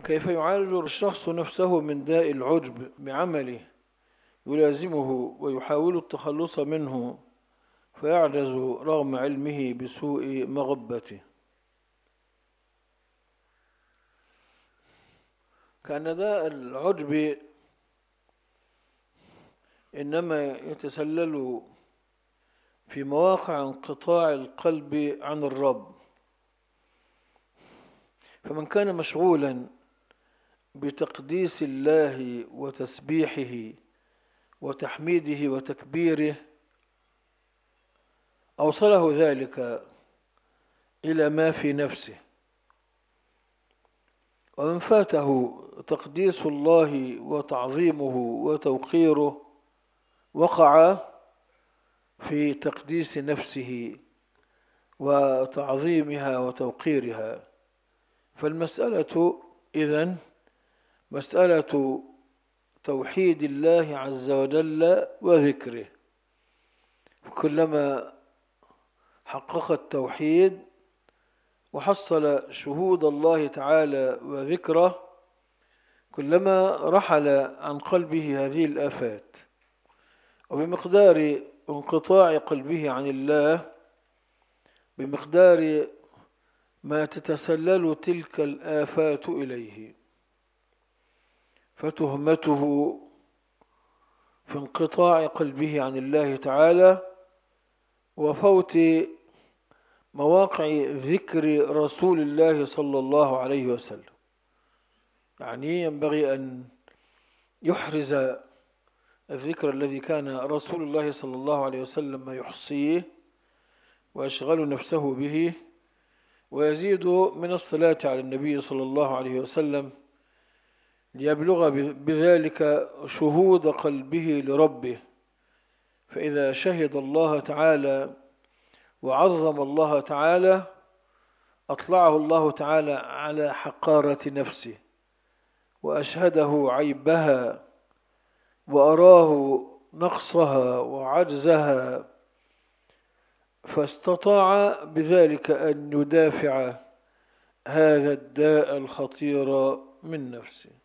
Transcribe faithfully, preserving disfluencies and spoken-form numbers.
كيف يعالج الشخص نفسه من داء العجب بعمله يلازمه ويحاول التخلص منه فيعجز رغم علمه بسوء مغبته؟ كان داء العجب إنما يتسلل في مواقع انقطاع القلب عن الرب، فمن كان مشغولا بتقديس الله وتسبيحه وتحميده وتكبيره أوصله ذلك إلى ما في نفسه، ومن فاته تقديس الله وتعظيمه وتوقيره وقع في تقديس نفسه وتعظيمها وتوقيرها. فالمسألة إذن مسألة توحيد الله عز وجل وذكره. كلما حقق التوحيد وحصل شهود الله تعالى وذكره كلما رحل عن قلبه هذه الآفات، وبمقدار انقطاع قلبه عن الله بمقدار ما تتسلل تلك الآفات إليه. فتهمته في انقطاع قلبه عن الله تعالى وفوت مواقع ذكر رسول الله صلى الله عليه وسلم. يعني ينبغي أن يحرز الذكر الذي كان رسول الله صلى الله عليه وسلم يحصيه ويشغل نفسه به، ويزيد من الصلاة على النبي صلى الله عليه وسلم ليبلغ بذلك شهود قلبه لربه. فإذا شهد الله تعالى وعظم الله تعالى أطلعه الله تعالى على حقارة نفسه وأشهده عيبها وأراه نقصها وعجزها، فاستطاع بذلك أن يدافع هذا الداء الخطير من نفسه.